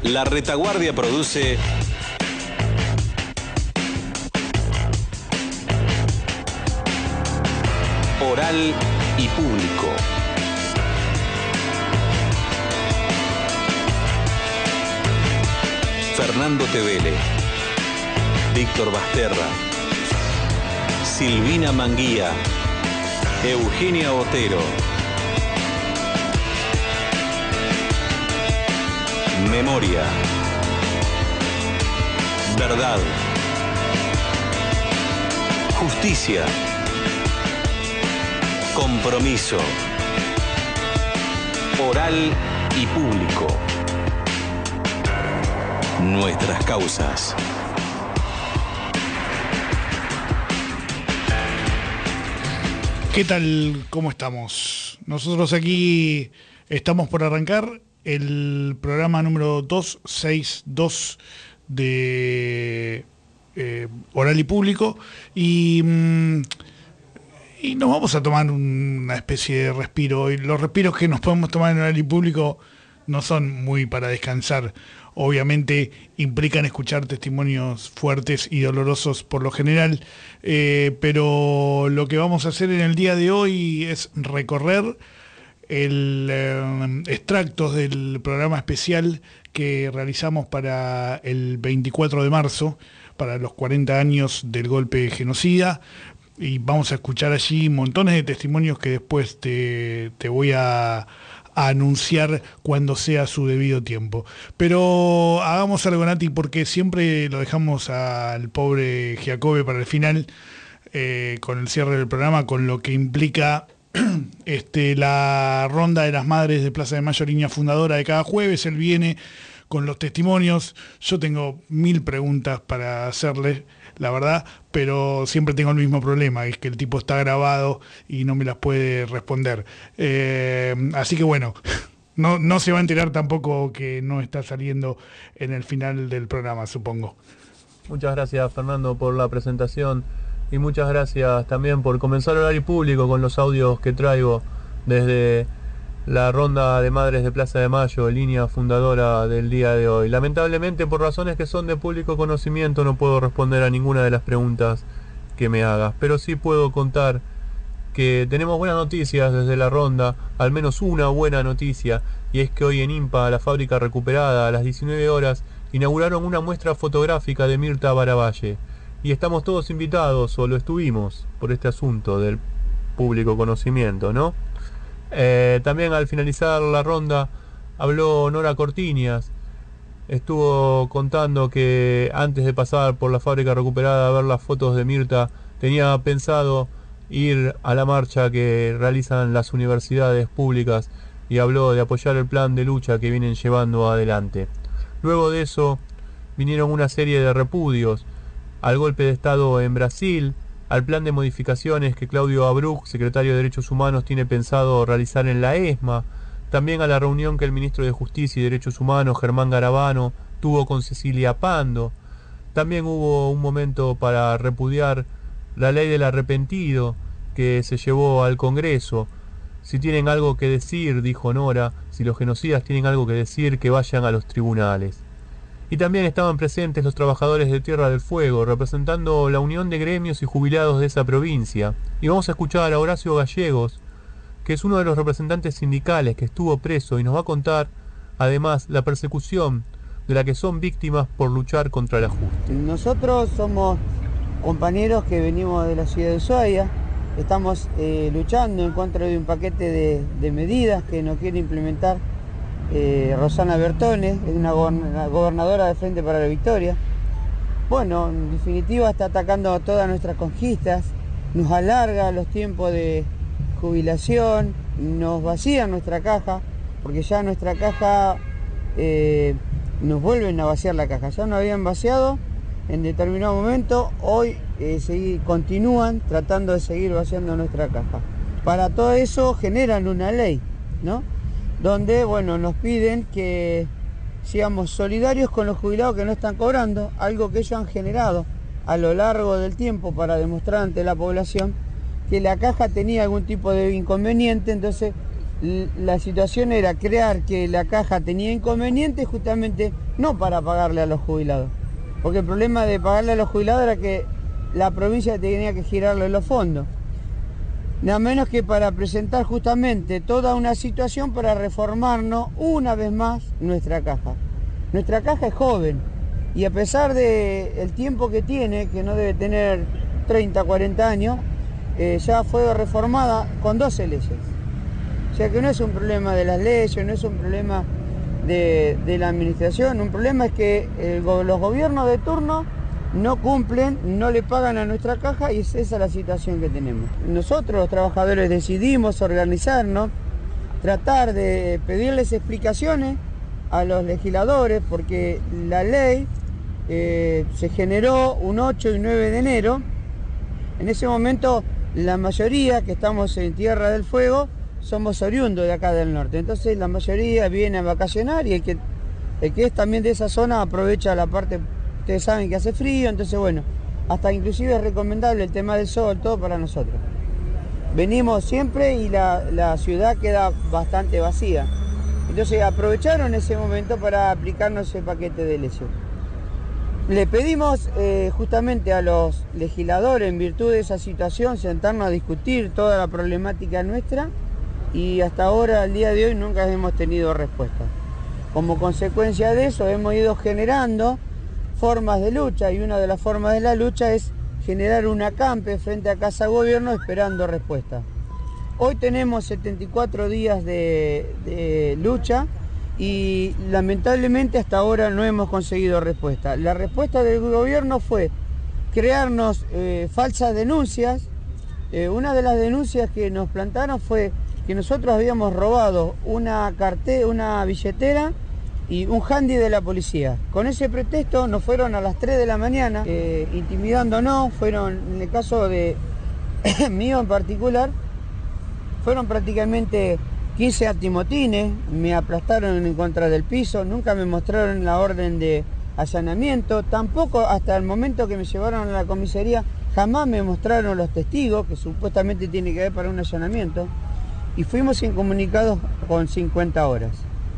La Retaguardia produce Oral y Público. Fernando Tevele, Víctor Basterra, Silvina Manguía, Eugenia Otero. Memoria. Verdad. Justicia. Compromiso. Oral y público. Nuestras causas. ¿Qué tal? ¿Cómo estamos? Nosotros aquí estamos por arrancar el programa número 262 de Oral y Público y nos vamos a tomar una especie de respiro. Y los respiros que nos podemos tomar en Oral y Público no son muy para descansar. Obviamente implican escuchar testimonios fuertes y dolorosos por lo general, pero lo que vamos a hacer en el día de hoy es recorrer extractos del programa especial que realizamos para el 24 de marzo, para los 40 años del golpe genocida, y vamos a escuchar allí montones de testimonios que después te voy a anunciar cuando sea su debido tiempo. Pero hagamos algo, Nati, porque siempre lo dejamos al pobre Giacobbe para el final, con el cierre del programa, con lo que implica la ronda de las madres de Plaza de Mayo, línea fundadora de cada jueves. Él viene con los testimonios. Yo tengo 1000 preguntas para hacerle, la verdad, pero siempre tengo el mismo problema, es que el tipo está grabado y no me las puede responder. Así que bueno, no se va a enterar tampoco que no está saliendo en el final del programa, supongo. Muchas gracias, Fernando, por la presentación y muchas gracias también por comenzar Oral y Público con los audios que traigo desde la ronda de madres de Plaza de Mayo, línea fundadora del día de hoy. Lamentablemente, por razones que son de público conocimiento, no puedo responder a ninguna de las preguntas que me hagas, pero sí puedo contar que tenemos buenas noticias desde la ronda, al menos una buena noticia, y es que hoy en IMPA, la fábrica recuperada, a las 19 horas, inauguraron una muestra fotográfica de Mirta Baravalle, y estamos todos invitados, o lo estuvimos, por este asunto del público conocimiento, ¿no? También al finalizar la ronda habló Nora Cortiñas, estuvo contando que antes de pasar por la fábrica recuperada a ver las fotos de Mirta tenía pensado ir a la marcha que realizan las universidades públicas y habló de apoyar el plan de lucha que vienen llevando adelante. Luego de eso vinieron una serie de repudios al golpe de Estado en Brasil, al plan de modificaciones que Claudio Abruch, secretario de Derechos Humanos, tiene pensado realizar en la ESMA, también a la reunión que el ministro de Justicia y Derechos Humanos, Germán Garabano, tuvo con Cecilia Pando. También hubo un momento para repudiar la ley del arrepentido que se llevó al Congreso. Si tienen algo que decir, dijo Nora, si los genocidas tienen algo que decir, que vayan a los tribunales. Y también estaban presentes los trabajadores de Tierra del Fuego, representando la unión de gremios y jubilados de esa provincia. Y vamos a escuchar a Horacio Gallegos, que es uno de los representantes sindicales que estuvo preso y nos va a contar, además, la persecución de la que son víctimas por luchar contra el ajuste. Nosotros somos compañeros que venimos de la ciudad de Ushuaia, estamos luchando en contra de un paquete de medidas que nos quiere implementar Rosana Bertone, es una gobernadora de Frente para la Victoria. Bueno, en definitiva está atacando todas nuestras conquistas, nos alarga los tiempos de jubilación, nos vacía nuestra caja, porque ya nuestra caja nos vuelven a vaciar la caja, ya nos habían vaciado en determinado momento, hoy continúan tratando de seguir vaciando nuestra caja. Para todo eso generan una ley, ¿no? Donde, bueno, nos piden que seamos solidarios con los jubilados que no están cobrando, algo que ellos han generado a lo largo del tiempo para demostrar ante la población que la caja tenía algún tipo de inconveniente, entonces La situación era crear que la caja tenía inconvenientes justamente no para pagarle a los jubilados, porque el problema de pagarle a los jubilados era que la provincia tenía que girarle los fondos, nada menos que para presentar justamente toda una situación para reformarnos una vez más nuestra caja. Nuestra caja es joven y a pesar del tiempo que tiene, que no debe tener 30, 40 años, ya fue reformada con 12 leyes. O sea que no es un problema de las leyes, no es un problema de la administración, un problema es que los gobiernos de turno no cumplen, no le pagan a nuestra caja y esa es la situación que tenemos. Nosotros los trabajadores decidimos organizarnos, tratar de pedirles explicaciones a los legisladores porque la ley se generó un 8 y 9 de enero. En ese momento la mayoría que estamos en Tierra del Fuego somos oriundos de acá del norte, entonces la mayoría viene a vacacionar y el que es también de esa zona aprovecha la parte. Ustedes saben que hace frío, entonces bueno, hasta inclusive es recomendable el tema del sol, todo para nosotros. Venimos siempre y la ciudad queda bastante vacía. Entonces aprovecharon ese momento para aplicarnos ese paquete de leyes. Le pedimos justamente a los legisladores, en virtud de esa situación, sentarnos a discutir toda la problemática nuestra y hasta ahora, al día de hoy, nunca hemos tenido respuesta. Como consecuencia de eso, hemos ido generando formas de lucha y una de las formas de la lucha es generar un acampe frente a Casa Gobierno esperando respuesta. Hoy tenemos 74 días de lucha y lamentablemente hasta ahora no hemos conseguido respuesta. La respuesta del gobierno fue crearnos falsas denuncias. Una de las denuncias que nos plantaron fue que nosotros habíamos robado una billetera y un handy de la policía. Con ese pretexto nos fueron a las 3 de la mañana intimidándonos, fueron, en el caso de mío en particular, fueron prácticamente 15 antimotines, me aplastaron en contra del piso, nunca me mostraron la orden de allanamiento, tampoco hasta el momento que me llevaron a la comisaría, jamás me mostraron los testigos que supuestamente tiene que haber para un allanamiento y fuimos incomunicados con 50 horas.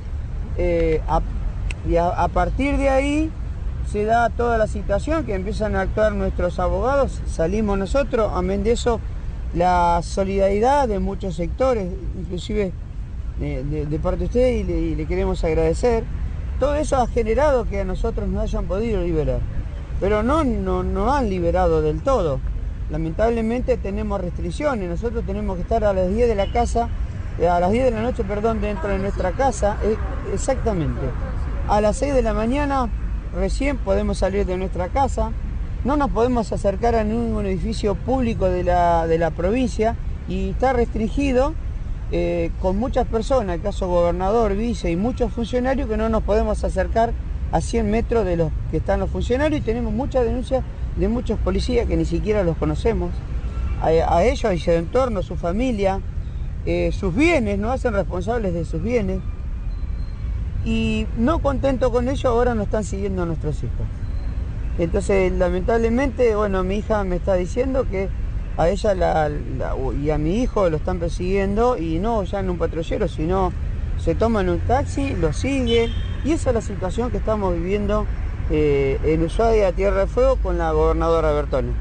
A partir de ahí se da toda la situación que empiezan a actuar nuestros abogados, salimos nosotros, amén de eso la solidaridad de muchos sectores, inclusive de parte de usted y le queremos agradecer. Todo eso ha generado que a nosotros nos hayan podido liberar, pero no han liberado del todo. Lamentablemente tenemos restricciones, nosotros tenemos que estar a las 10 de la casa, a las 10 de la noche, perdón, dentro de nuestra casa, exactamente. A las 6 de la mañana recién podemos salir de nuestra casa, no nos podemos acercar a ningún edificio público de la provincia y está restringido con muchas personas, el caso gobernador, vice y muchos funcionarios que no nos podemos acercar a 100 metros de los que están los funcionarios y tenemos muchas denuncias de muchos policías que ni siquiera los conocemos, a ellos, a su entorno, su familia, sus bienes, nos hacen responsables de sus bienes y no contento con ello ahora nos están siguiendo a nuestros hijos. Entonces lamentablemente, bueno, mi hija me está diciendo que a ella y a mi hijo lo están persiguiendo y no ya en un patrullero, sino se toman un taxi, lo siguen y esa es la situación que estamos viviendo en Ushuaia, Tierra del Fuego, con la gobernadora Bertone.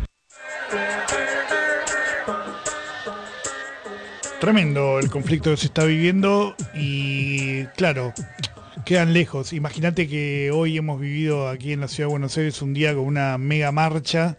Tremendo el conflicto que se está viviendo y claro, quedan lejos. Imagínate que hoy hemos vivido aquí en la ciudad de Buenos Aires un día con una mega marcha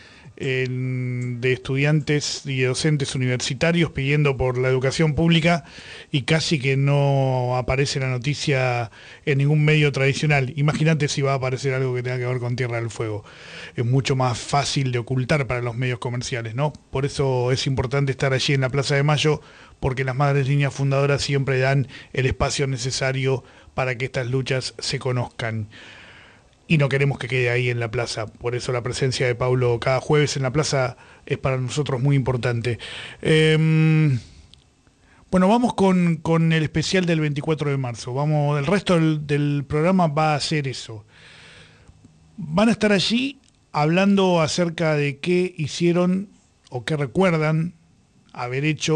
de estudiantes y de docentes universitarios pidiendo por la educación pública y casi que no aparece la noticia en ningún medio tradicional. Imagínate si va a aparecer algo que tenga que ver con Tierra del Fuego. Es mucho más fácil de ocultar para los medios comerciales, ¿no? Por eso es importante estar allí en la Plaza de Mayo, porque las Madres Líneas Fundadoras siempre dan el espacio necesario para que estas luchas se conozcan. Y no queremos que quede ahí en la plaza. Por eso la presencia de Pablo cada jueves en la plaza es para nosotros muy importante. Bueno, vamos con el especial del 24 de marzo. El resto del programa va a ser eso. Van a estar allí hablando acerca de qué hicieron o qué recuerdan haber hecho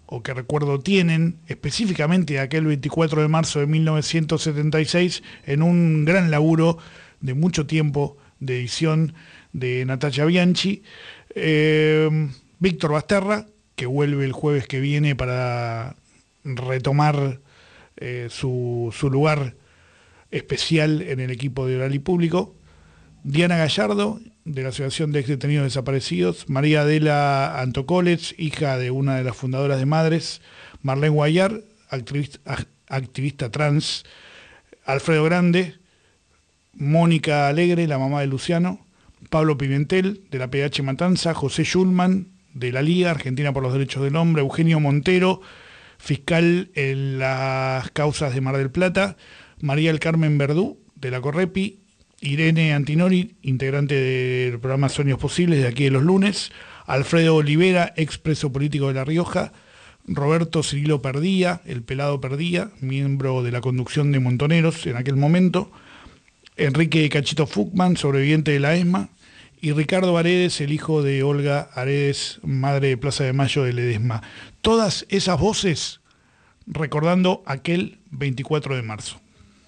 o qué recuerdo tienen específicamente de aquel 24 de marzo de 1976 en un gran laburo de mucho tiempo de edición de Natalia Bianchi. Víctor Basterra, que vuelve el jueves que viene para retomar su lugar especial en el equipo de Oral y Público. Diana Gallardo, de la Asociación de Ex Detenidos Desaparecidos. María Adela Antocolets, hija de una de las fundadoras de Madres. Marlene Guayar, activista trans. Alfredo Grande. Mónica Alegre, la mamá de Luciano. Pablo Pimentel, de la PH Matanza. José Schulman, de la Liga Argentina por los Derechos del Hombre. Eugenio Montero, fiscal en las causas de Mar del Plata. María del Carmen Verdú, de la Correpi. Irene Antinori, integrante del programa Sueños Posibles, de aquí de los lunes. Alfredo Olivera, expreso político de La Rioja. Roberto Cirilo Perdía, el pelado Perdía, miembro de la conducción de Montoneros en aquel momento. Enrique Cachito Fuchman, sobreviviente de la ESMA. Y Ricardo Aredes, el hijo de Olga Aredes, madre de Plaza de Mayo de Ledesma. Todas esas voces recordando aquel 24 de marzo.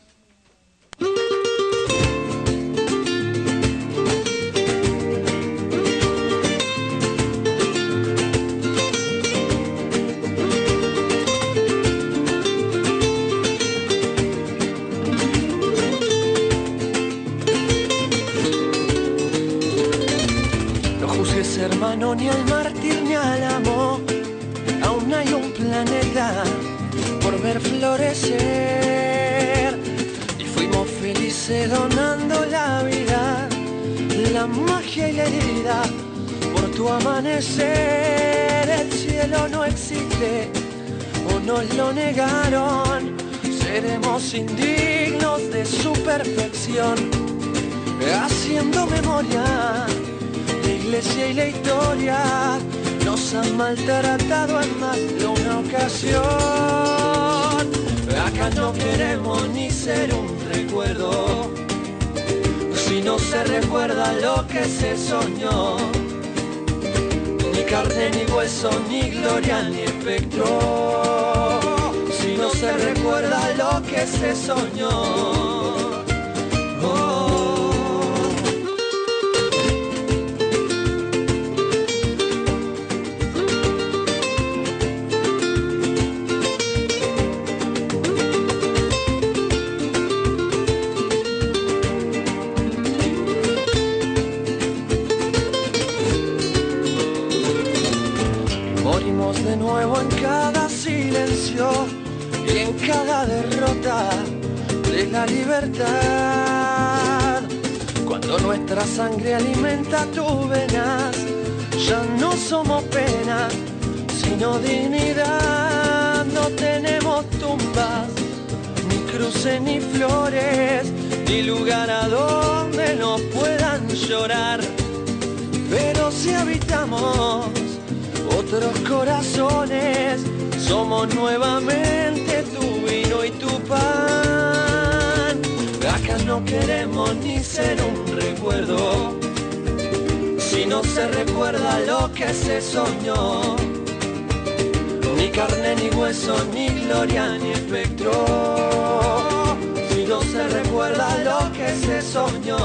Hermano, ni al mártir ni al amor, aún hay un planeta por ver florecer. Y fuimos felices donando la vida, la magia y la herida por tu amanecer. El cielo no existe o nos lo negaron, seremos indignos de su perfección, haciendo memoria. La iglesia y la historia nos han maltratado en más de una ocasión. Acá no queremos ni ser un recuerdo, si no se recuerda lo que se soñó. Ni carne ni hueso, ni gloria ni espectro, si no se recuerda lo que se soñó. De nuevo en cada silencio y en cada derrota de la libertad. Cuando nuestra sangre alimenta tus venas, ya no somos pena, sino dignidad. No tenemos tumbas, ni cruces ni flores, ni lugar a donde nos puedan llorar. Pero si habitamos otros corazones, somos nuevamente tu vino y tu pan. Acá no queremos ni ser un recuerdo, si no se recuerda lo que se soñó. Ni carne ni hueso, ni gloria ni espectro, si no se recuerda lo que se soñó.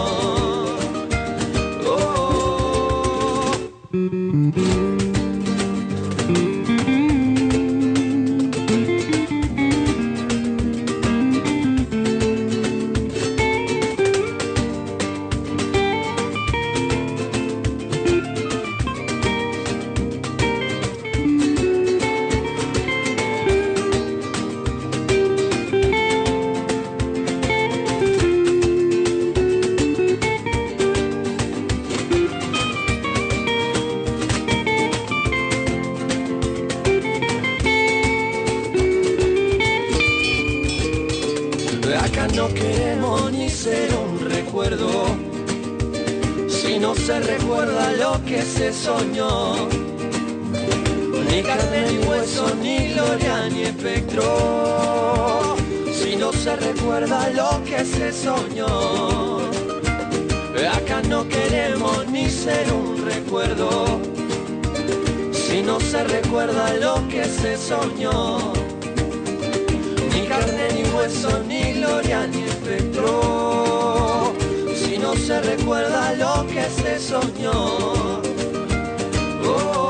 No queremos ni ser un recuerdo, si no se recuerda lo que se soñó. Ni carne ni hueso, ni gloria ni espectro, si no se recuerda lo que se soñó. Acá no queremos ni ser un recuerdo, si no se recuerda lo que se soñó. Ni carne, ni hueso, ni gloria, ni espectro, si no se recuerda lo que se soñó. Oh.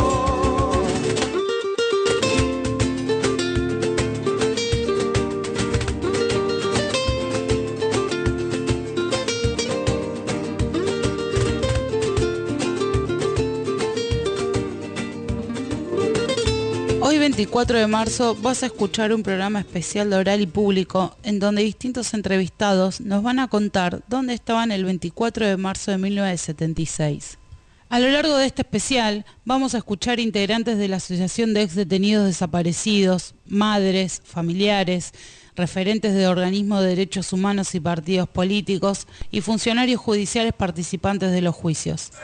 Hoy 24 de marzo vas a escuchar un programa especial de Oral y Público en donde distintos entrevistados nos van a contar dónde estaban el 24 de marzo de 1976. A lo largo de este especial vamos a escuchar integrantes de la Asociación de Ex Detenidos Desaparecidos, madres, familiares, referentes de organismos de derechos humanos y partidos políticos y funcionarios judiciales participantes de los juicios.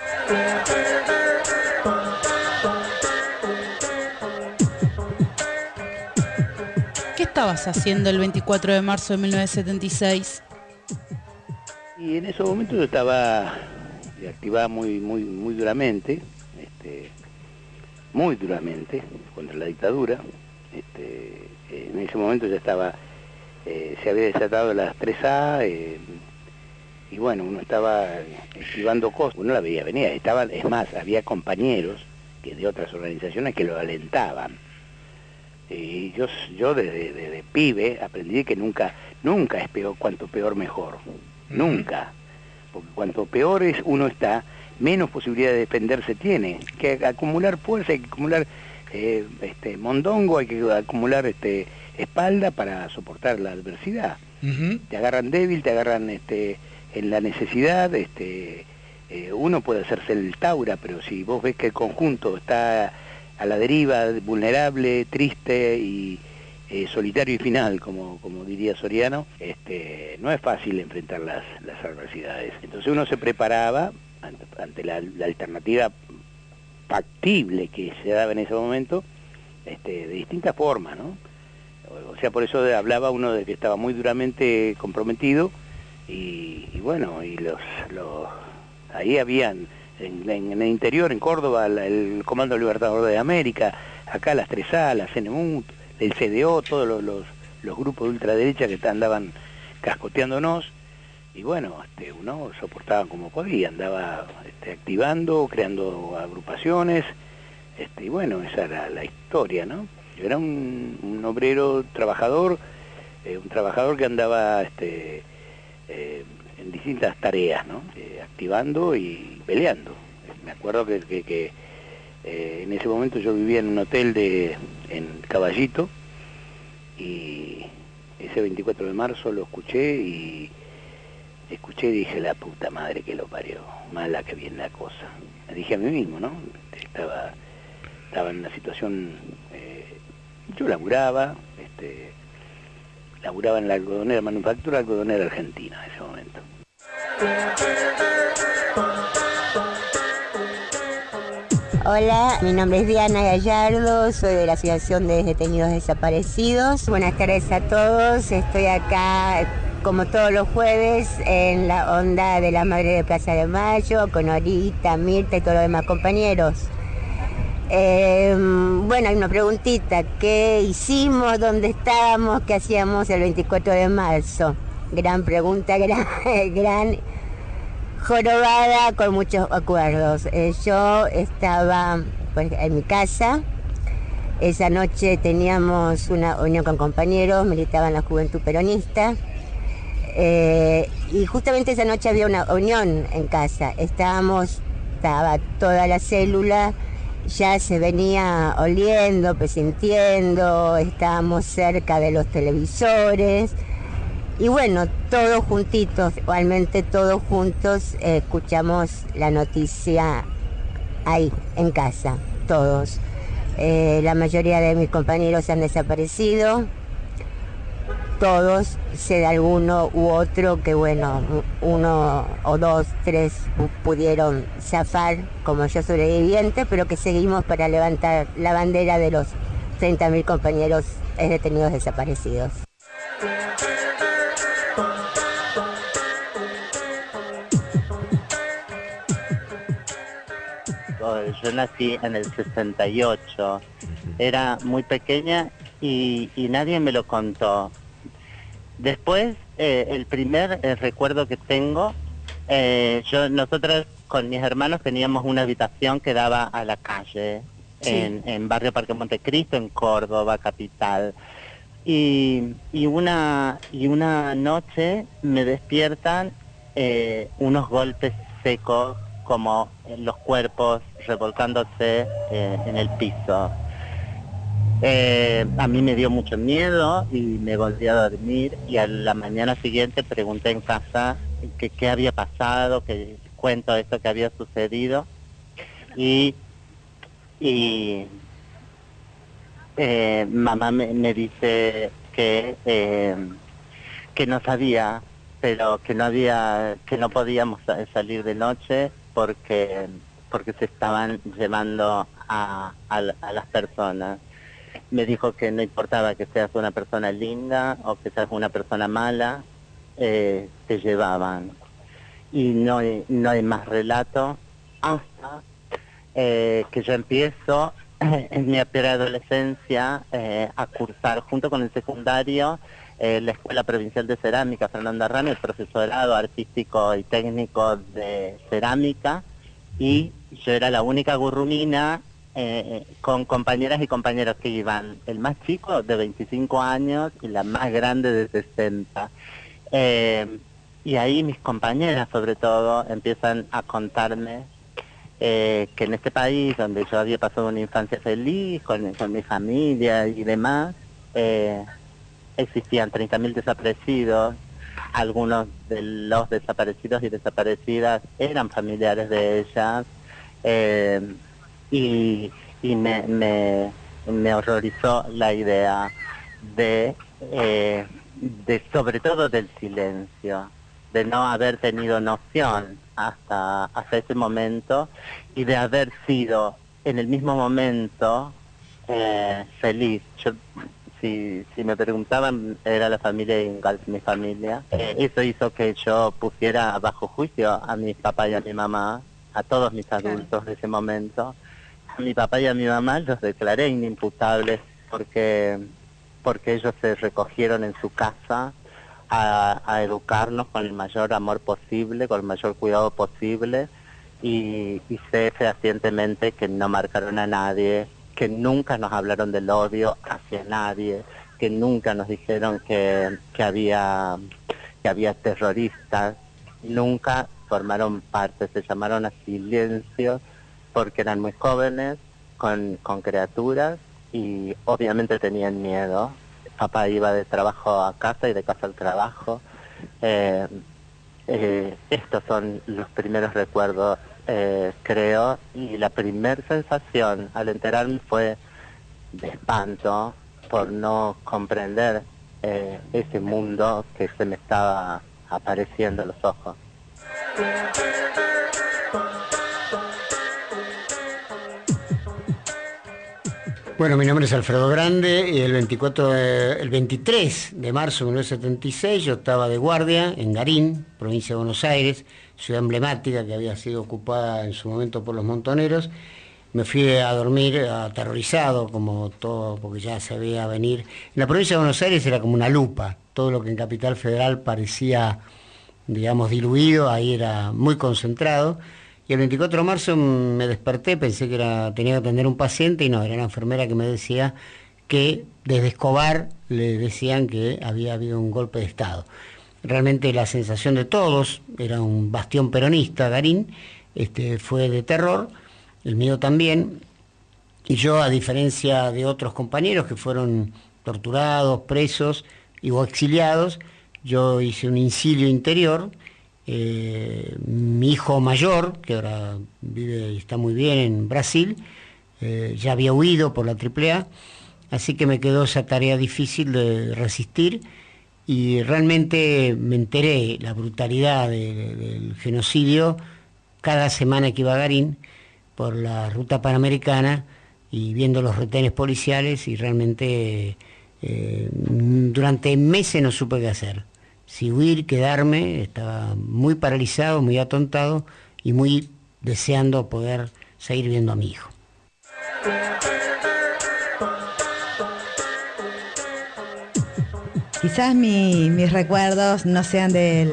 ¿Qué estabas haciendo el 24 de marzo de 1976? Y en esos momentos yo estaba activada muy duramente, muy duramente contra la dictadura. En ese momento ya estaba, se había desatado las 3A, y bueno, uno estaba esquivando cosas, uno la veía venir, es más, había compañeros que de otras organizaciones que lo alentaban. Y yo desde pibe aprendí que nunca es peor, cuanto peor mejor, nunca, porque cuanto peor uno está, menos posibilidad de defenderse tiene, que acumular fuerza, hay que acumular mondongo, hay que acumular espalda para soportar la adversidad. Te agarran débil, te agarran en la necesidad, uno puede hacerse el taura, pero si vos ves que el conjunto está a la deriva, vulnerable, triste y solitario y final, como diría Soriano, no es fácil enfrentar las adversidades. Entonces uno se preparaba ante la alternativa factible que se daba en ese momento, de distintas formas, ¿no? O sea, por eso hablaba uno de que estaba muy duramente comprometido, y bueno, y ahí habían en el interior, en Córdoba, el Comando Libertador de América, acá las 3A, la CNU, el CDO, todos los grupos de ultraderecha que andaban cascoteándonos, y bueno, uno soportaba como podía, andaba activando, creando agrupaciones, y bueno, esa era la historia, ¿no? Yo era un obrero trabajador, un trabajador que andaba en distintas tareas, ¿no? Activando y peleando. Me acuerdo que en ese momento yo vivía en un hotel en Caballito, y ese 24 de marzo lo escuché y dije, la puta madre que lo parió, mala que viene la cosa. Me dije a mí mismo, ¿no? Estaba en una situación, yo laburaba en la algodonera, manufactura algodonera argentina en ese momento. Hola, mi nombre es Diana Gallardo, soy de la Asociación de Detenidos Desaparecidos. Buenas tardes a todos, estoy acá como todos los jueves en la onda de la Madre de Plaza de Mayo, con Orita, Mirta y todos los demás compañeros. Bueno, hay una preguntita, ¿qué hicimos? ¿Dónde estábamos? ¿Qué hacíamos el 24 de marzo? Gran pregunta, gran jorobada con muchos acuerdos. Yo estaba en mi casa, esa noche teníamos una unión con compañeros, militaba en la Juventud Peronista, y justamente esa noche había una unión en casa, estaba toda la célula, ya se venía oliendo, presintiendo, estábamos cerca de los televisores, y bueno, todos juntitos, igualmente todos juntos, escuchamos la noticia ahí, en casa, todos. La mayoría de mis compañeros han desaparecido, todos, sé de alguno u otro que bueno, uno o dos, tres pudieron zafar como yo sobreviviente, pero que seguimos para levantar la bandera de los 30.000 compañeros detenidos desaparecidos. yo nací en el 68, era muy pequeña y nadie me lo contó. Después, el primer recuerdo que tengo, nosotros con mis hermanos teníamos una habitación que daba a la calle, sí, en Barrio Parque Montecristo, en Córdoba, capital. Y una noche me despiertan unos golpes secos, como los cuerpos revolcándose en el piso. A mí me dio mucho miedo y me volví a dormir, y a la mañana siguiente pregunté en casa qué había pasado, que cuento esto que había sucedido, y mamá me dice que no sabía, pero que no podíamos salir de noche porque se estaban llevando a las personas. Me dijo que no importaba que seas una persona linda o que seas una persona mala, te llevaban. Y no hay más relato hasta que yo empiezo en mi preadolescencia a cursar junto con el secundario la Escuela Provincial de Cerámica Fernando Arrano, el profesorado artístico y técnico de cerámica, y yo era la única gurrumina con compañeras y compañeros que iban, el más chico de 25 años y la más grande de 60. Y ahí mis compañeras, sobre todo, empiezan a contarme que en este país, donde yo había pasado una infancia feliz, con mi familia y demás, existían 30.000 desaparecidos. Algunos de los desaparecidos y desaparecidas eran familiares de ellas, y me horrorizó la idea de sobre todo del silencio, de no haber tenido noción hasta ese momento, y de haber sido en el mismo momento feliz. Yo, si me preguntaban, era la familia Ingalls, mi familia. Eso hizo que yo pusiera bajo juicio a mi papá y a mi mamá, a todos mis adultos de ese momento. A mi papá y a mi mamá los declaré inimputables porque ellos se recogieron en su casa a educarnos con el mayor amor posible, con el mayor cuidado posible, y sé fehacientemente que no marcaron a nadie, que nunca nos hablaron del odio hacia nadie, que nunca nos dijeron que había terroristas, nunca formaron parte, se llamaron a silencio porque eran muy jóvenes, con criaturas, y obviamente tenían miedo. Papá iba de trabajo a casa y de casa al trabajo. Estos son los primeros recuerdos, creo, y la primera sensación al enterarme fue de espanto por no comprender ese mundo que se me estaba apareciendo a los ojos. Bueno, mi nombre es Alfredo Grande y el 23 de marzo de 1976 yo estaba de guardia en Garín, provincia de Buenos Aires, ciudad emblemática que había sido ocupada en su momento por los montoneros. Me fui a dormir aterrorizado, como todo, porque ya se veía venir. En la provincia de Buenos Aires era como una lupa, todo lo que en Capital Federal parecía, digamos, diluido, ahí era muy concentrado. Y el 24 de marzo me desperté, pensé que tenía que atender un paciente, y no, era una enfermera que me decía que desde Escobar le decían que había habido un golpe de Estado. Realmente la sensación de todos, era un bastión peronista, Garín, fue de terror, el mío también, y yo, a diferencia de otros compañeros que fueron torturados, presos o exiliados, yo hice un incilio interior. Mi hijo mayor, que ahora vive y está muy bien en Brasil, ya había huido por la AAA, así que me quedó esa tarea difícil de resistir, y realmente me enteré la brutalidad del genocidio cada semana que iba a Garín por la ruta panamericana y viendo los retenes policiales, y realmente durante meses no supe qué hacer. Si huir, quedarme, estaba muy paralizado, muy atontado y muy deseando poder seguir viendo a mi hijo. Quizás mis recuerdos no sean del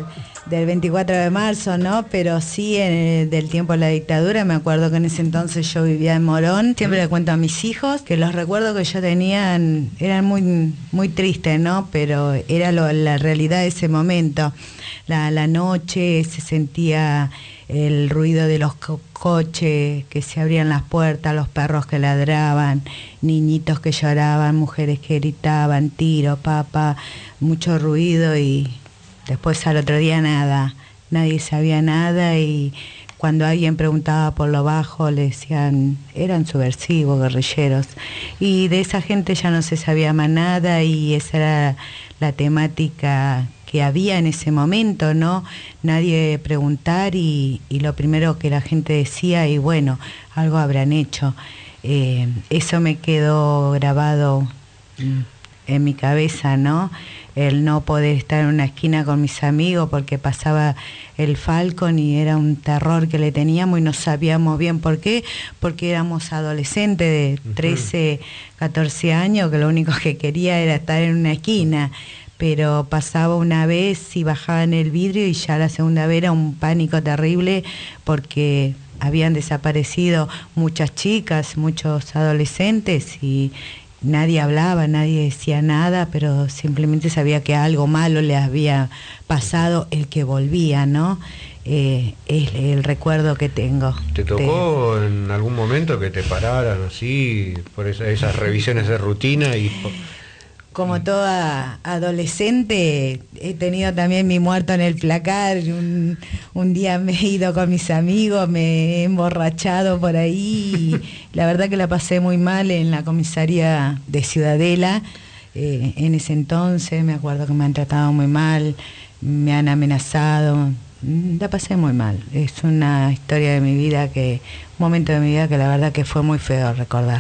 24 de marzo, ¿no? Pero sí del tiempo de la dictadura. Me acuerdo que en ese entonces yo vivía en Morón. Siempre le cuento a mis hijos que los recuerdos que yo tenía eran muy, muy tristes, ¿no? Pero era la realidad de ese momento. La noche se sentía el ruido de los coches, que se abrían las puertas, los perros que ladraban, niñitos que lloraban, mujeres que gritaban, tiro, papa, mucho ruido, y después al otro día nada, nadie sabía nada, y cuando alguien preguntaba por lo bajo le decían, eran subversivos, guerrilleros, y de esa gente ya no se sabía más nada, y esa era la temática que había en ese momento, ¿no? Nadie preguntar, y lo primero que la gente decía, y bueno, algo habrán hecho. Eso me quedó grabado en mi cabeza, ¿no? El no poder estar en una esquina con mis amigos porque pasaba el Falcon y era un terror que le teníamos y no sabíamos bien por qué, porque éramos adolescentes de 13, 14 años, que lo único que quería era estar en una esquina. Pero pasaba una vez y bajaba en el vidrio y ya la segunda vez era un pánico terrible porque habían desaparecido muchas chicas, muchos adolescentes, y nadie hablaba, nadie decía nada, pero simplemente sabía que algo malo le había pasado el que volvía, ¿no? Es el recuerdo que tengo. ¿Te tocó en algún momento que te pararan así por esas revisiones de rutina? Como toda adolescente he tenido también mi muerto en el placar. Un día me he ido con mis amigos, me he emborrachado por ahí. Y la verdad que la pasé muy mal en la comisaría de Ciudadela. En ese entonces me acuerdo que me han tratado muy mal, me han amenazado. La pasé muy mal. Es una historia de mi vida, un momento de mi vida que la verdad que fue muy feo recordar.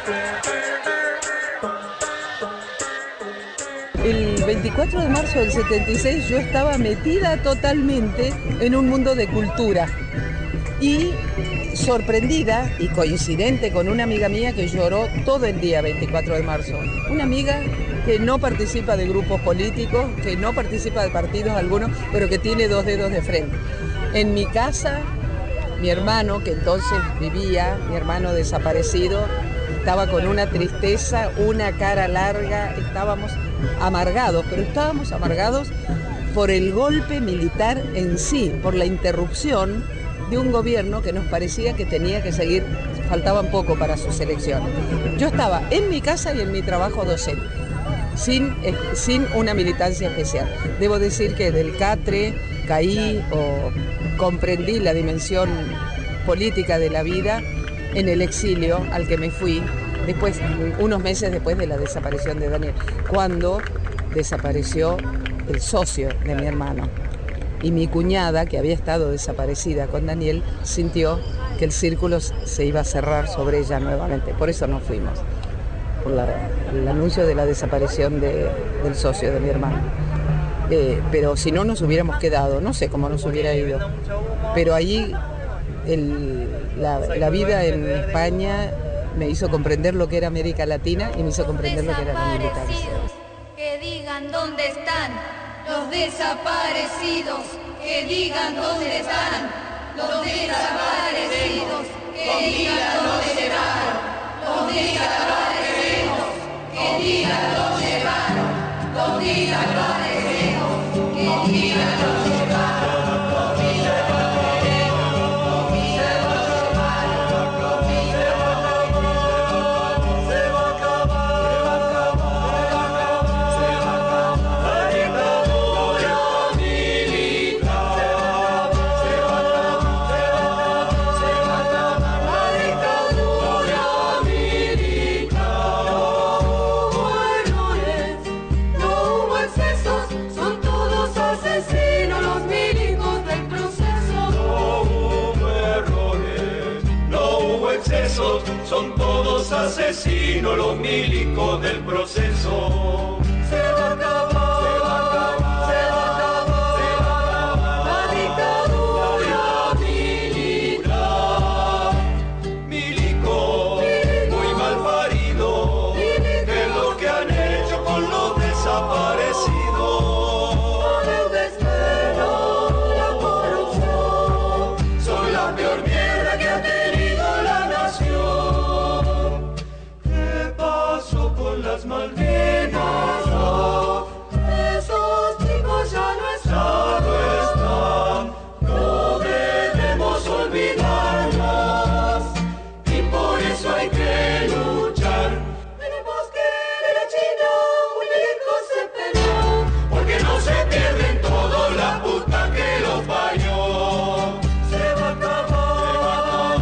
El 24 de marzo del 76 yo estaba metida totalmente en un mundo de cultura y sorprendida y coincidente con una amiga mía que lloró todo el día 24 de marzo. Una amiga que no participa de grupos políticos, que no participa de partidos algunos, pero que tiene 2 dedos de frente. En mi casa, mi hermano, que entonces vivía, mi hermano desaparecido, estaba con una tristeza, una cara larga, estábamos amargados, pero estábamos amargados por el golpe militar en sí, por la interrupción de un gobierno que nos parecía que tenía que seguir, faltaban poco para sus elecciones. Yo estaba en mi casa y en mi trabajo docente, sin una militancia especial. Debo decir que del Catre caí o comprendí la dimensión política de la vida en el exilio al que me fui, después, unos meses después de la desaparición de Daniel, cuando desapareció el socio de mi hermano. Y mi cuñada, que había estado desaparecida con Daniel, sintió que el círculo se iba a cerrar sobre ella nuevamente. Por eso nos fuimos, por el anuncio de la desaparición del socio de mi hermano. Pero si no nos hubiéramos quedado, no sé cómo nos hubiera ido. Pero allí la vida en España me hizo comprender lo que era América Latina y me hizo comprender lo que era la militancia. Que digan dónde están los desaparecidos, que digan dónde están los desaparecidos, que digan dónde van los desaparecidos, que digan dónde van los desaparecidos, que digan dónde van. Son todos asesinos los milicos del proceso. Se va a acabar, se va a acabar, se va a acabar, se va a acabar la dictadura militar. desaparecidos. El desmero, la corrupción, son la peor mierda que ha tenido la nación. ¿Qué pasó con las Malvinas? Esos chicos ya no están. No debemos olvidarlas y por eso hay que luchar. Tenemos que ver a China muy lejos de Perú, porque no se pierden todos la puta que los parió. Se va a acabar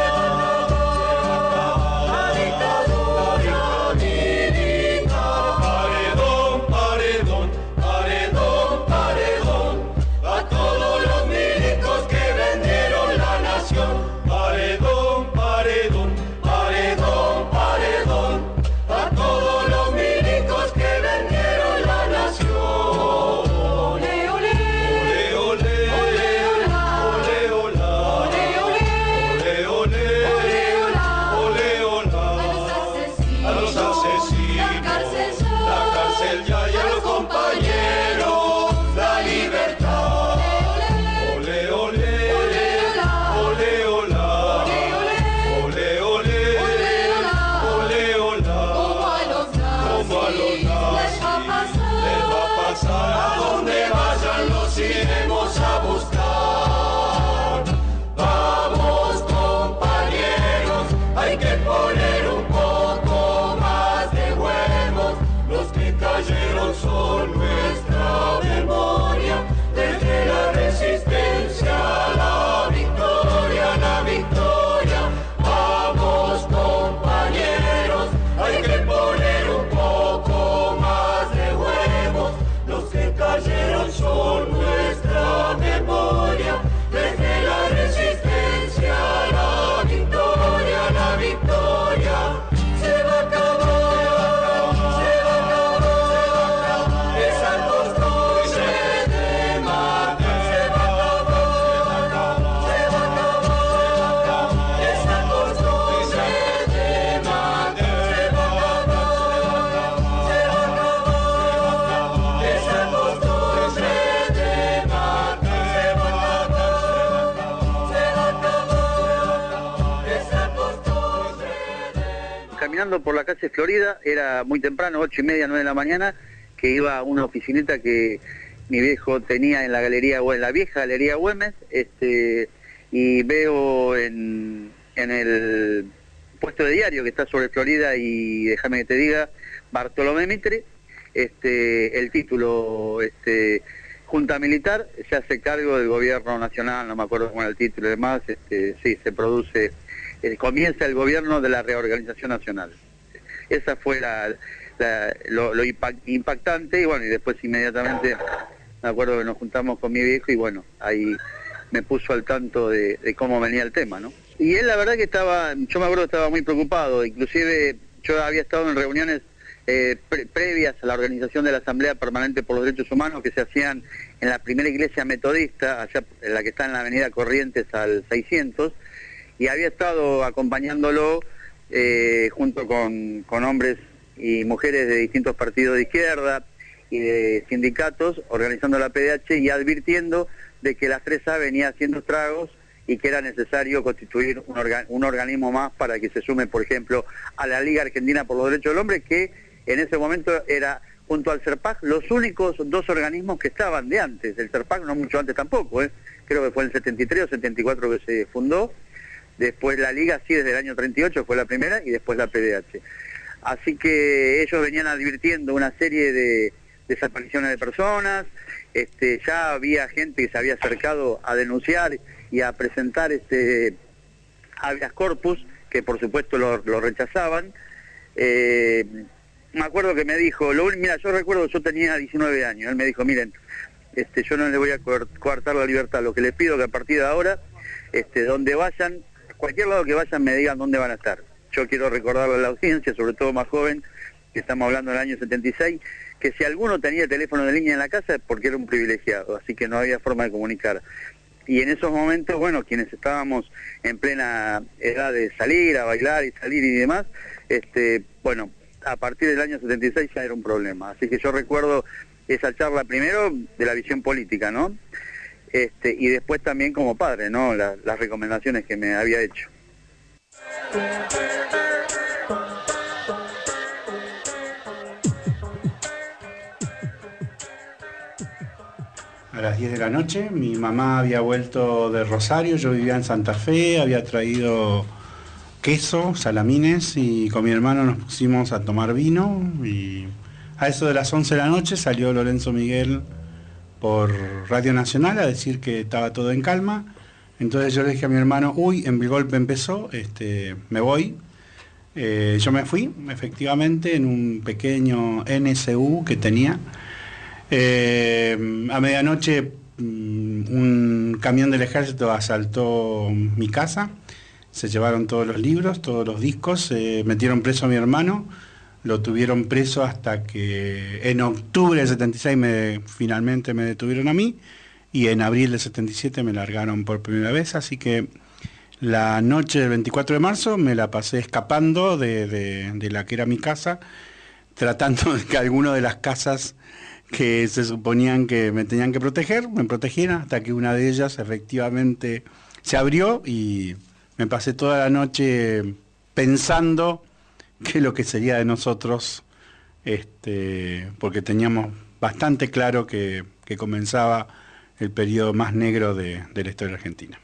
la dictadura militar. Paredón, paredón, paredón, paredón, a todos los milicos que vendieron la nación. Paredón, paredón, paredón, paredón, a todos los milicos que vendieron la nación. Ole, ole, ole, ole, ole, ole, ole, ole, ole, ole, a los asesinos, la cárcel ya y a los compañeros, la libertad. Ole, ole, ole, ole, ole, ole, ole, ole, como a los nazis les va a pasar, a donde vayan los iremos a buscar. Vamos compañeros, hay que poner un poco más de huevos, los que cayeron son nuestra memoria, desde la resistencia a la victoria, la victoria. Vamos compañeros, hay que poner un poco más de huevos, los que cayeron son nuestra memoria, desde la resistencia a la victoria, la victoria. Se va a acabar, se va a acabar, esa costumbre de matar. Se va a acabar, se va a acabar, esa costumbre de matar. Se va a acabar, se va a acabar, esa costumbre de matar. Se va a acabar, se va a acabar, esa costumbre. Caminando por la calle Florida, era muy temprano, 8:30, 9 de la mañana, que iba a una oficinita que mi viejo tenía en la galería, en la vieja galería Güemes, y veo en el puesto de diario que está sobre Florida y déjame que te diga, Bartolomé Mitre, el título, Junta Militar, se hace cargo del gobierno nacional, no me acuerdo cómo era el título y demás, sí, se produce, comienza el gobierno de la reorganización nacional. Esa fue lo impactante, y bueno, y después inmediatamente me acuerdo que nos juntamos con mi viejo y bueno, ahí me puso al tanto de cómo venía el tema, ¿no? Y él la verdad que yo me acuerdo que estaba muy preocupado, inclusive yo había estado en reuniones previas a la organización de la Asamblea Permanente por los Derechos Humanos que se hacían en la primera iglesia metodista, allá en la que está en la avenida Corrientes al 600, y había estado acompañándolo junto con hombres y mujeres de distintos partidos de izquierda y de sindicatos, organizando la PDH y advirtiendo de que la 3A venía haciendo estragos y que era necesario constituir un organismo más para que se sume, por ejemplo, a la Liga Argentina por los Derechos del Hombre, que en ese momento era, junto al CERPAC, los únicos dos organismos que estaban de antes. El CERPAC no mucho antes tampoco, creo que fue en el 73 o 74 que se fundó. Después la Liga, sí, desde el año 38 fue la primera, y después la PDH. Así que ellos venían advirtiendo una serie de desapariciones de personas, ya había gente que se había acercado a denunciar y a presentar habeas corpus, que por supuesto lo rechazaban. Me acuerdo que me dijo, mira, yo recuerdo, yo tenía 19 años, él me dijo, miren, yo no le voy a coartar la libertad, lo que les pido que a partir de ahora, donde vayan, cualquier lado que vayan me digan dónde van a estar. Yo quiero recordarle a la audiencia, sobre todo más joven, que estamos hablando del año 76, que si alguno tenía teléfono de línea en la casa es porque era un privilegiado, así que no había forma de comunicar. Y en esos momentos, bueno, quienes estábamos en plena edad de salir a bailar y salir y demás, bueno, a partir del año 76 ya era un problema. Así que yo recuerdo esa charla primero de la visión política, ¿no? Y después también como padre, ¿no? Las recomendaciones que me había hecho. A las 10 de la noche, mi mamá había vuelto de Rosario, yo vivía en Santa Fe, había traído queso, salamines, y con mi hermano nos pusimos a tomar vino, y a eso de las 11 de la noche salió Lorenzo Miguel por Radio Nacional a decir que estaba todo en calma. Entonces yo le dije a mi hermano, el golpe empezó, me voy. Yo me fui, efectivamente, en un pequeño NSU que tenía. A medianoche un camión del ejército asaltó mi casa, se llevaron todos los libros, todos los discos, metieron preso a mi hermano, lo tuvieron preso hasta que en octubre del 76 finalmente me detuvieron a mí, y en abril del 77 me largaron por primera vez, así que la noche del 24 de marzo me la pasé escapando de la que era mi casa, tratando de que alguna de las casas que se suponían que me tenían que proteger, me protegieran, hasta que una de ellas efectivamente se abrió y me pasé toda la noche pensando qué es lo que sería de nosotros, porque teníamos bastante claro que comenzaba el periodo más negro de la historia argentina.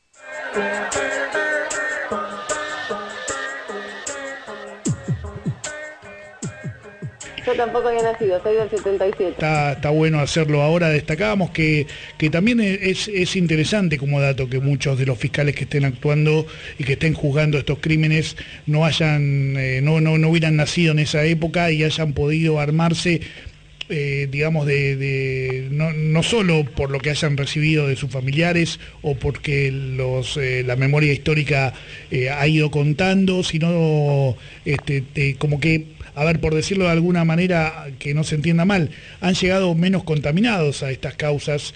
Yo tampoco había nacido, soy del 77. Está bueno hacerlo ahora. Destacábamos que también es interesante como dato que muchos de los fiscales que estén actuando y que estén juzgando estos crímenes no hubieran nacido en esa época y hayan podido armarse, digamos, no solo por lo que hayan recibido de sus familiares o porque la memoria histórica ha ido contando, sino como que, a ver, por decirlo de alguna manera que no se entienda mal, han llegado menos contaminados a estas causas,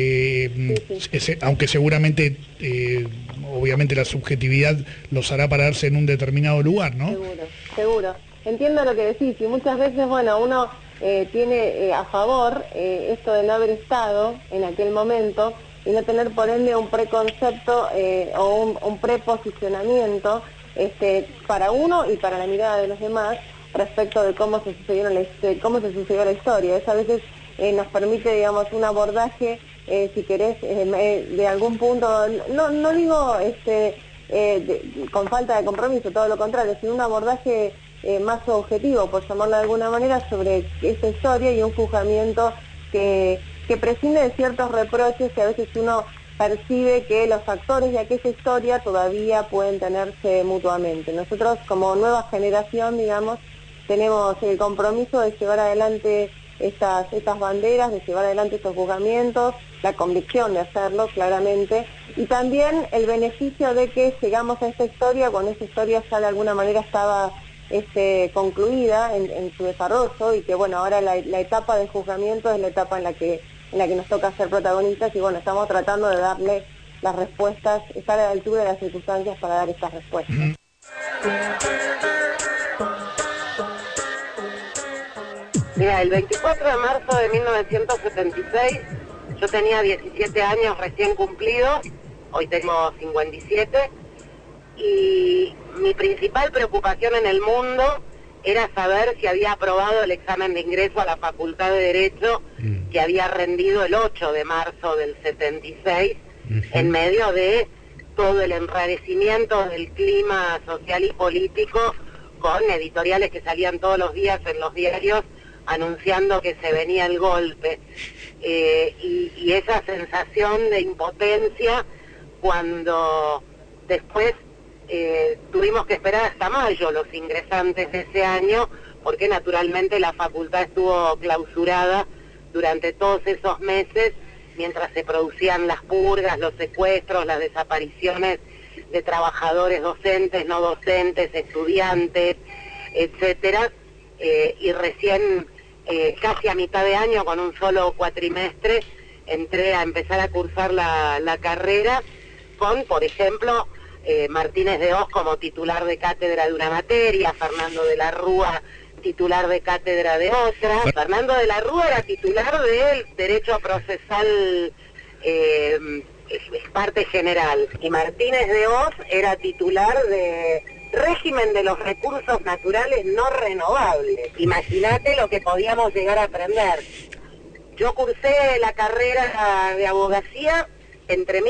aunque seguramente, obviamente la subjetividad los hará pararse en un determinado lugar, ¿no? Seguro. Entiendo lo que decís, y muchas veces, bueno, uno tiene a favor esto de no haber estado en aquel momento y no tener por ende un preconcepto o un preposicionamiento para uno y para la mirada de los demás respecto de cómo se sucedió la historia. Eso a veces nos permite, digamos, un abordaje, si querés, de algún punto, no digo con falta de compromiso, todo lo contrario, sino un abordaje más objetivo, por llamarlo de alguna manera, sobre esta historia y un juzgamiento que prescinde de ciertos reproches que a veces uno percibe que los actores de aquella historia todavía pueden tenerse mutuamente. Nosotros, como nueva generación, digamos, tenemos el compromiso de llevar adelante estas banderas, de llevar adelante estos juzgamientos, la convicción de hacerlo, claramente, y también el beneficio de que llegamos a esta historia cuando esta historia ya de alguna manera estaba concluida en su desarrollo, y que bueno, ahora la etapa de juzgamiento es la etapa en la que nos toca ser protagonistas, y bueno, estamos tratando de darle las respuestas, estar a la altura de las circunstancias para dar estas respuestas. Mira, el 24 de marzo de 1976, yo tenía 17 años recién cumplidos, hoy tengo 57, y mi principal preocupación en el mundo era saber si había aprobado el examen de ingreso a la Facultad de Derecho que había rendido el 8 de marzo del 76, en medio de todo el enrarecimiento del clima social y político, con editoriales que salían todos los días en los diarios anunciando que se venía el golpe, y esa sensación de impotencia cuando después tuvimos que esperar hasta mayo los ingresantes de ese año, porque naturalmente la facultad estuvo clausurada durante todos esos meses mientras se producían las purgas, los secuestros, las desapariciones de trabajadores docentes, no docentes, estudiantes, etcétera, y recién casi a mitad de año, con un solo cuatrimestre, entré a empezar a cursar la carrera con, por ejemplo, Martínez de Hoz como titular de cátedra de una materia, Fernando de la Rúa titular de cátedra de otra. Fernando de la Rúa era titular del Derecho Procesal parte general, y Martínez de Hoz era titular de Régimen de los Recursos Naturales No Renovables. Imagínate lo que podíamos llegar a aprender. Yo cursé la carrera de abogacía entre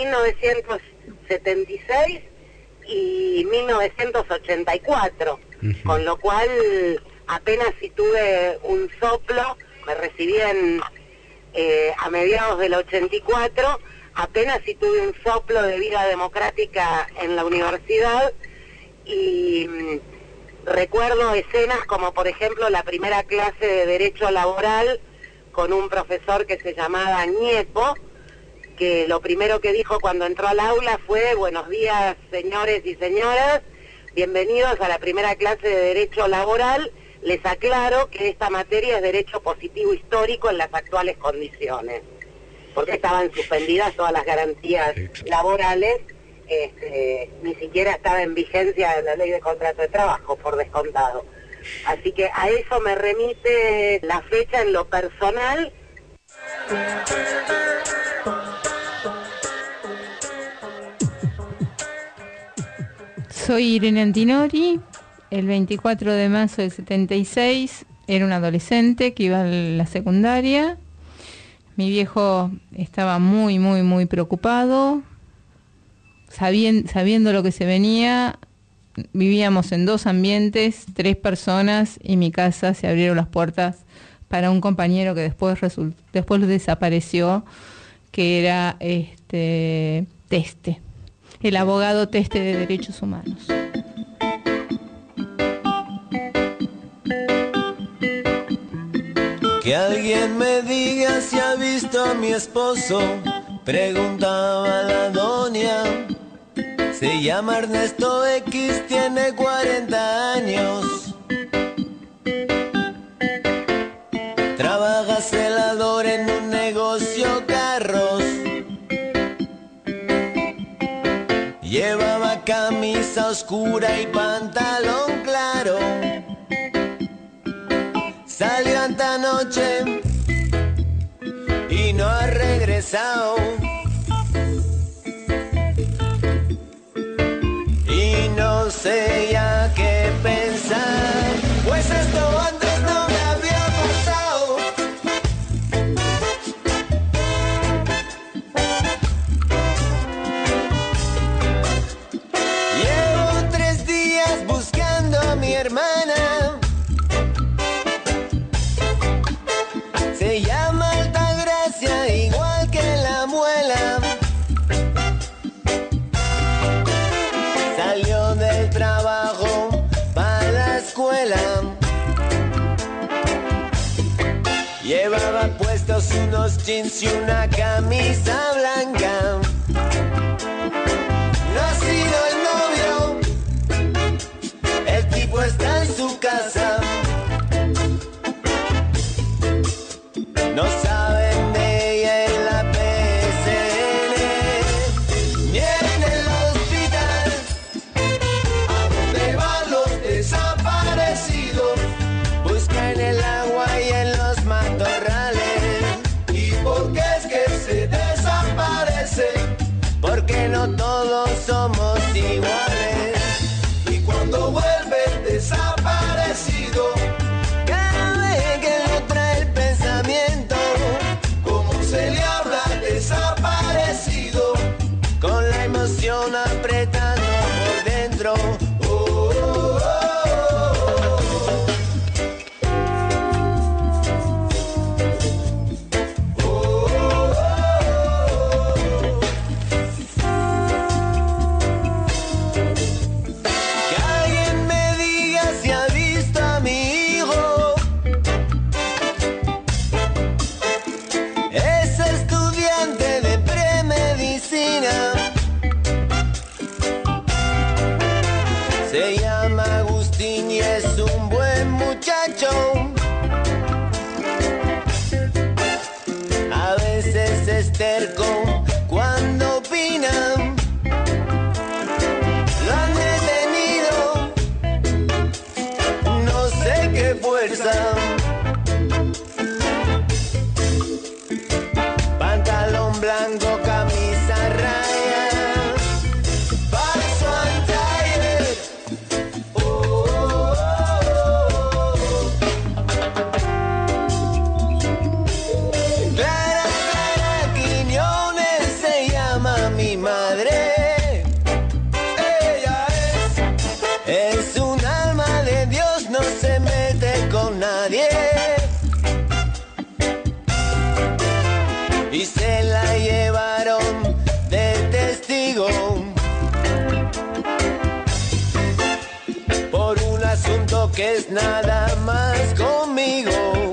1976 y 1984, con lo cual apenas si tuve un soplo, me recibí a mediados del 84, apenas si tuve un soplo de vida democrática en la universidad, y recuerdo escenas como por ejemplo la primera clase de Derecho Laboral con un profesor que se llamaba Ñepo, que lo primero que dijo cuando entró al aula fue: buenos días señores y señoras, bienvenidos a la primera clase de Derecho Laboral. Les aclaro que esta materia es Derecho Positivo Histórico en las actuales condiciones, porque estaban suspendidas todas las garantías laborales, ni siquiera estaba en vigencia la ley de contrato de trabajo, por descontado. Así que a eso me remite la fecha en lo personal. Soy Irene Antinori. El 24 de marzo del 76 era un adolescente que iba a la secundaria. Mi viejo estaba muy, muy, muy preocupado. Sabiendo lo que se venía, vivíamos en 2 ambientes, 3 personas, y mi casa se abrieron las puertas para un compañero que después desapareció, que era Teste, el abogado Teste de Derechos Humanos. Que alguien me diga si ha visto a mi esposo, preguntaba la doña. Se llama Ernesto X, tiene 40 años. Trabaja celador en un negocio carros. Llevaba camisa oscura y pantalón claro. Salió esta noche y no ha regresado. Y no sé ya qué pensar, pues esto antes no me había pasado. Llevo 3 días buscando a mi hermana. Se llama Altagracia, igual que la muela. Salió del trabajo para la escuela. Llevaba puestos unos jeans y una camisa blanca. No ha sido el novio, el tipo está en su casa. No saben de ella en la PSN, ni en el hospital. ¿A dónde van los desaparecidos? Busca en el agua y en los matorrales. ¿Y por qué es que se desaparecen? Porque no todos somos iguales. Y cuando vuelven desaparecidos, cada vez que lo trae el pensamiento, como se le habla desaparecido, con la emoción apretando por dentro. Oh, oh, que alguien me diga si ha visto a mi hijo. Es estudiante de premedicina. Se llama Agustín y es un buen muchacho. A veces es terco cuando opina. Lo han detenido, no sé qué fue quieres nada más conmigo.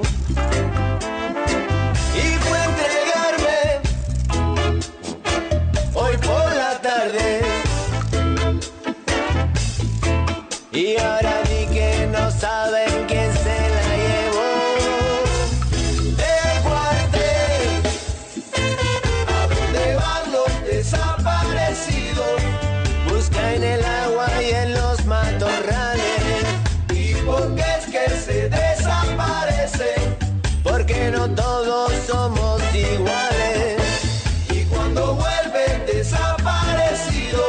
Y fue a entregarme hoy por la tarde. Y ahora di que no saben quién se la llevó del cuartel. ¿A dónde van los desaparecidos? Busca en el agua y en los matorrales. ¿Y por qué es que se desaparecen? Porque no todos somos iguales. Y cuando vuelven desaparecidos,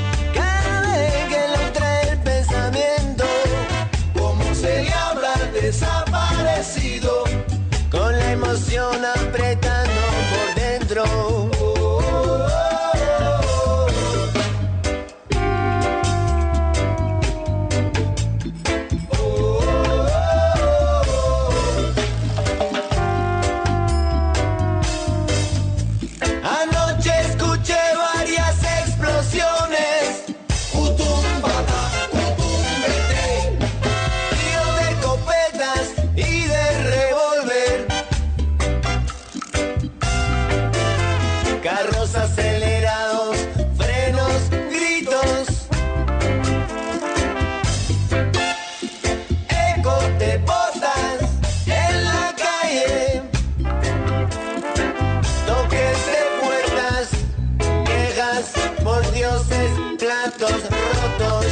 desaparecido, con la emoción apretando por dentro. Anoche escuché varias explosiones. Y de revólver, carros acelerados, frenos, gritos, ecos de botas en la calle, toques de puertas, quejas por dioses, platos rotos.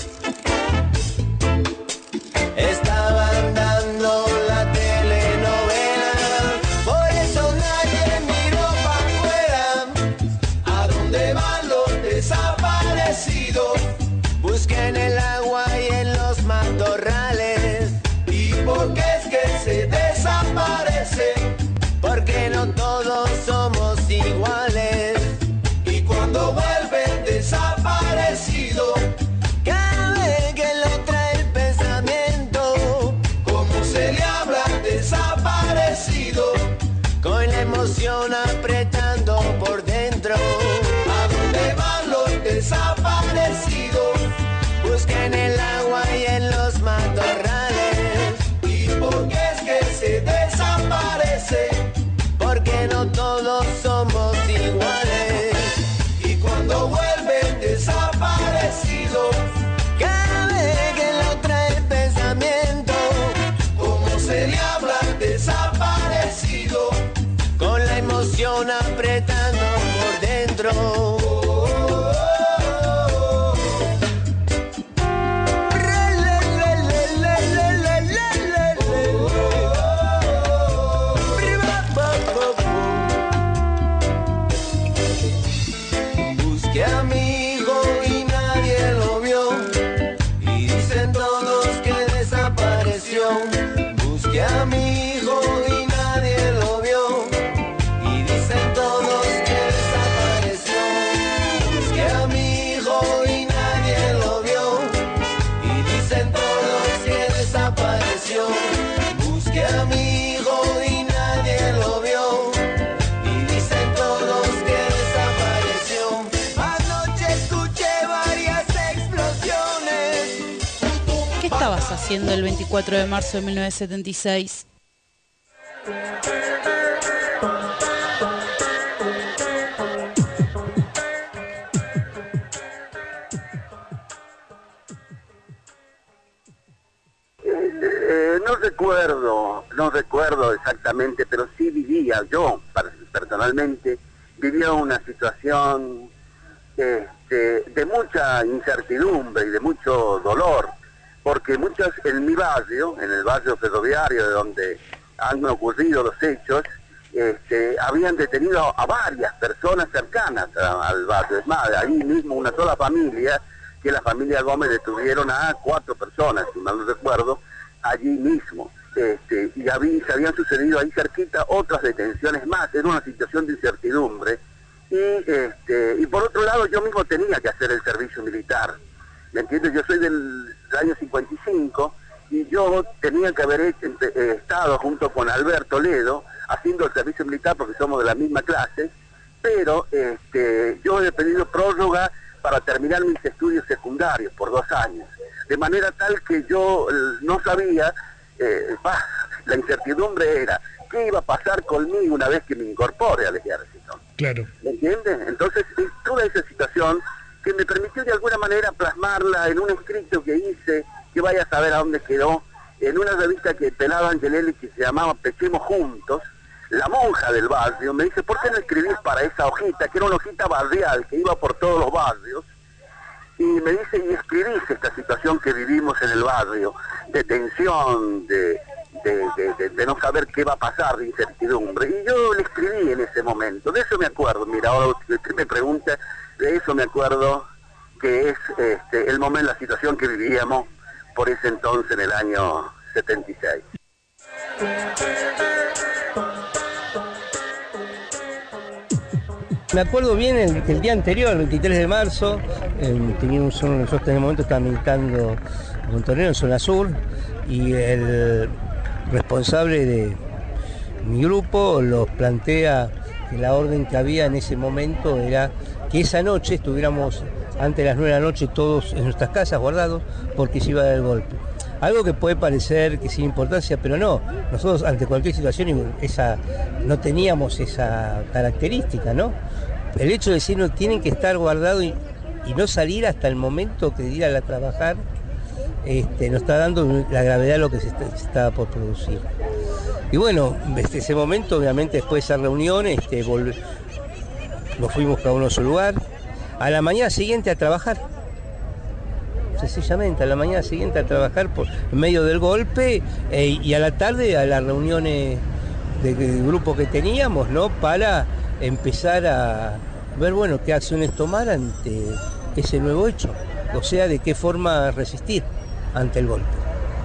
Estaban dando la telenovela, por eso nadie miró para afuera. ¿A dónde van los desaparecidos? Busca en el agua y en los matorrales. ¿Y por qué es que se desaparecen? Porque no todos somos iguales. Y cuando vuelven desaparecidos, cada vez que lo trae el pensamiento, como se le habla desaparecido, con la emoción apretando por dentro. ¿A dónde van los desaparecidos? Busca en el agua y en los matorrales. ¿Y por qué es que se desaparecen? Porque no todos somos iguales. Y cuando vuelven desaparecidos, cada vez que lo trae el pensamiento, como se le habla desaparecido, con la emoción apretando por dentro. Busqué a mi hijo y nadie lo vio, y dicen todos que desapareció. Busqué a mi hijo y nadie lo vio, y dicen todos que desapareció. Busqué a mi hijo y nadie lo vio, y dicen todos que desapareció. Busqué a mi hijo y nadie lo vio, y dicen todos que desapareció. Anoche escuché varias explosiones. ¿Qué estabas haciendo el 24 de marzo de 1976? No recuerdo exactamente, pero sí vivía, yo personalmente, vivía una situación de mucha incertidumbre y de mucho dolor, porque en mi barrio, en el barrio ferroviario de donde han ocurrido los hechos, habían detenido a varias personas cercanas al barrio. Es más, ahí mismo una sola familia, que la familia Gómez, detuvieron a 4 personas, si mal no recuerdo, allí mismo. Y se habían sucedido ahí cerquita otras detenciones más. Era una situación de incertidumbre. Y por otro lado, yo mismo tenía que hacer el servicio militar. ¿Me entiendes? Yo soy del año 55 y yo tenía que haber estado junto con Alberto Ledo haciendo el servicio militar porque somos de la misma clase, pero yo he pedido prórroga para terminar mis estudios secundarios por 2 años. de manera tal que yo no sabía, la incertidumbre era, ¿qué iba a pasar conmigo una vez que me incorpore al ejército? Claro. ¿Me entiendes? Entonces, es toda esa situación que me permitió de alguna manera plasmarla en un escrito que hice, que vaya a saber a dónde quedó, en una revista que pelaba Angelelli que se llamaba Pechemos Juntos. La monja del barrio me dice, ¿por qué no escribís para esa hojita, que era una hojita barrial, que iba por todos los barrios? Y me dice, y escribís esta situación que vivimos en el barrio, de tensión, de no saber qué va a pasar, de incertidumbre. Y yo le escribí en ese momento, de eso me acuerdo. Mira, ahora que usted me pregunta, de eso me acuerdo, que es el momento, la situación que vivíamos por ese entonces, en el año 76. Me acuerdo bien el día anterior, el 23 de marzo, nosotros en ese momento estábamos militando en Montonero, en zona sur, y el responsable de mi grupo los plantea que la orden que había en ese momento era que esa noche estuviéramos antes de las 9 de la noche todos en nuestras casas guardados porque se iba a dar el golpe. Algo que puede parecer que sin importancia, pero no. Nosotros ante cualquier situación no teníamos esa característica, ¿no? El hecho de decir no tienen que estar guardados y no salir hasta el momento que ir a trabajar nos está dando la gravedad de lo que se está por producir. Y bueno, desde ese momento, obviamente después de esa reunión, nos fuimos cada uno a su lugar. A la mañana siguiente a trabajar. Sencillamente, a la mañana siguiente a trabajar en medio del golpe y a la tarde a las reuniones del grupo que teníamos, ¿no? Para empezar a ver, bueno, qué acciones tomar ante ese nuevo hecho. O sea, de qué forma resistir ante el golpe.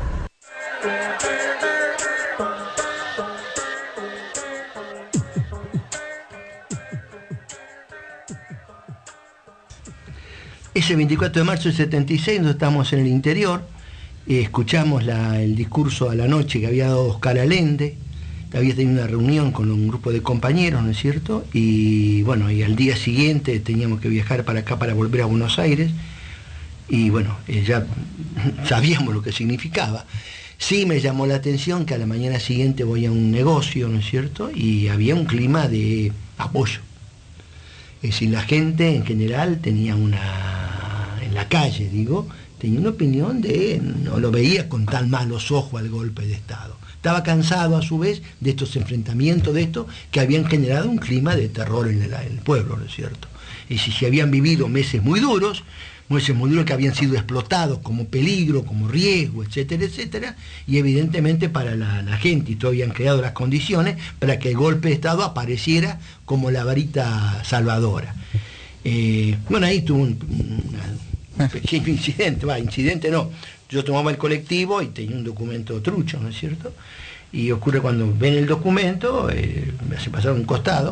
Ese 24 de marzo del 76, nosotros estábamos en el interior, escuchamos el discurso a la noche que había dado Oscar Allende, había tenido una reunión con un grupo de compañeros, ¿no es cierto? Y bueno, y al día siguiente teníamos que viajar para acá para volver a Buenos Aires, y bueno, ya sabíamos lo que significaba. Sí me llamó la atención que a la mañana siguiente voy a un negocio, ¿no es cierto? Y había un clima de apoyo. Es decir, la gente en general tenía en la calle, tenía una opinión no lo veía con tan malos ojos al golpe de Estado. Estaba cansado a su vez de estos enfrentamientos, de esto, que habían generado un clima de terror en el pueblo, ¿no es cierto? Y si habían vivido meses muy duros que habían sido explotados como peligro, como riesgo, etcétera, etcétera, y evidentemente para la gente, y todavía han creado las condiciones para que el golpe de Estado apareciera como la varita salvadora. Bueno, ahí tuvo un pequeño incidente no, yo tomaba el colectivo y tenía un documento trucho, ¿no es cierto? Y ocurre cuando ven el documento, me hace pasar a un costado,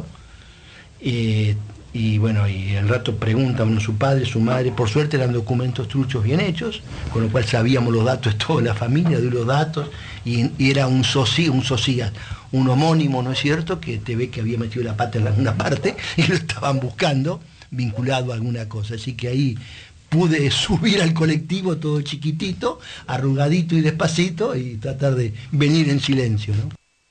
y bueno, y al rato pregunta uno su padre, su madre, por suerte eran documentos truchos bien hechos, con lo cual sabíamos los datos de toda la familia, de los datos, y era un homónimo, ¿no es cierto?, que te ve que había metido la pata en alguna parte y lo estaban buscando vinculado a alguna cosa. Así que ahí pude subir al colectivo todo chiquitito, arrugadito y despacito, y tratar de venir en silencio, ¿no?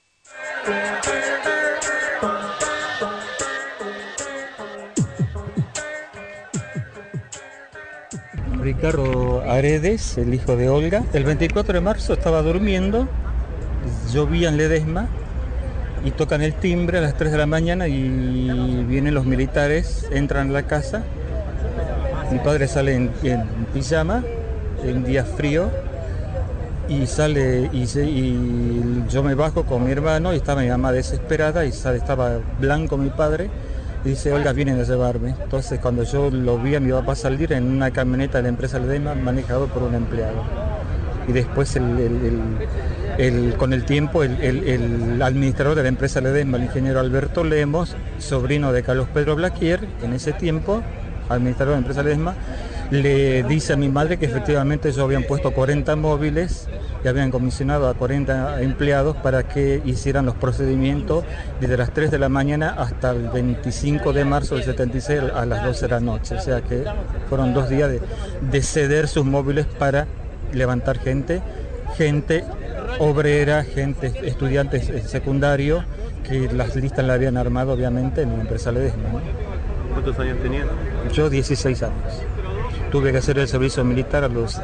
Ricardo Aredes, el hijo de Olga. El 24 de marzo estaba durmiendo, llovía en Ledesma y tocan el timbre a las 3 de la mañana y vienen los militares, entran a la casa. Mi padre sale en pijama, en día frío, y sale y yo me bajo con mi hermano y estaba mi mamá desesperada y estaba blanco mi padre. Y dice, Olga, vienen a llevarme. Entonces, cuando yo lo vi a mi papá salir en una camioneta de la empresa Ledesma manejado por un empleado. Y después, con el tiempo, el administrador de la empresa Ledesma, el ingeniero Alberto Lemos, sobrino de Carlos Pedro Blaquier, en ese tiempo, administrador de la empresa Ledesma, le dice a mi madre que efectivamente ellos habían puesto 40 móviles y habían comisionado a 40 empleados para que hicieran los procedimientos desde las 3 de la mañana hasta el 25 de marzo del 76 a las 12 de la noche. O sea que fueron 2 días de ceder sus móviles para levantar gente obrera, gente, estudiantes secundarios, que las listas la habían armado obviamente en la empresa Ledesma, ¿no? ¿Cuántos años tenías? Yo 16 años. Tuve que hacer el servicio militar a los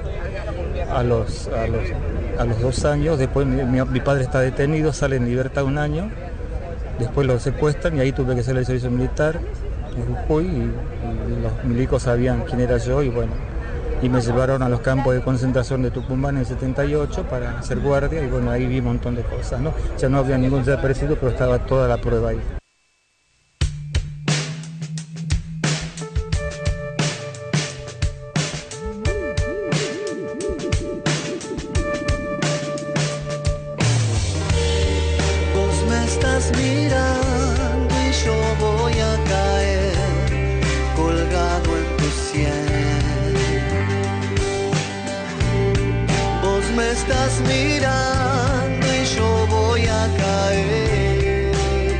2 años, después mi padre está detenido, sale en libertad 1 año, después lo secuestran y ahí tuve que hacer el servicio militar en Jujuy y los milicos sabían quién era yo y bueno, y me llevaron a los campos de concentración de Tucumán en el 78 para hacer guardia y bueno, ahí vi un montón de cosas, ¿no? Ya no había ningún desaparecido, pero estaba toda la prueba ahí. Mirando y yo voy a caer colgado en tu sien. Vos me estás mirando y yo voy a caer.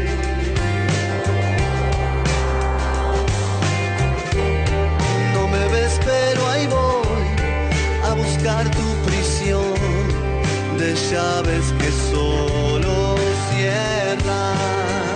No me ves pero ahí voy a buscar tu prisión de llaves que solo cierran.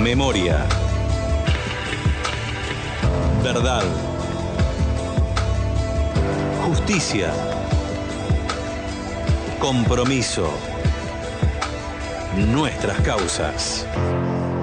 Memoria. Verdad. Justicia. Compromiso. Nuestras causas.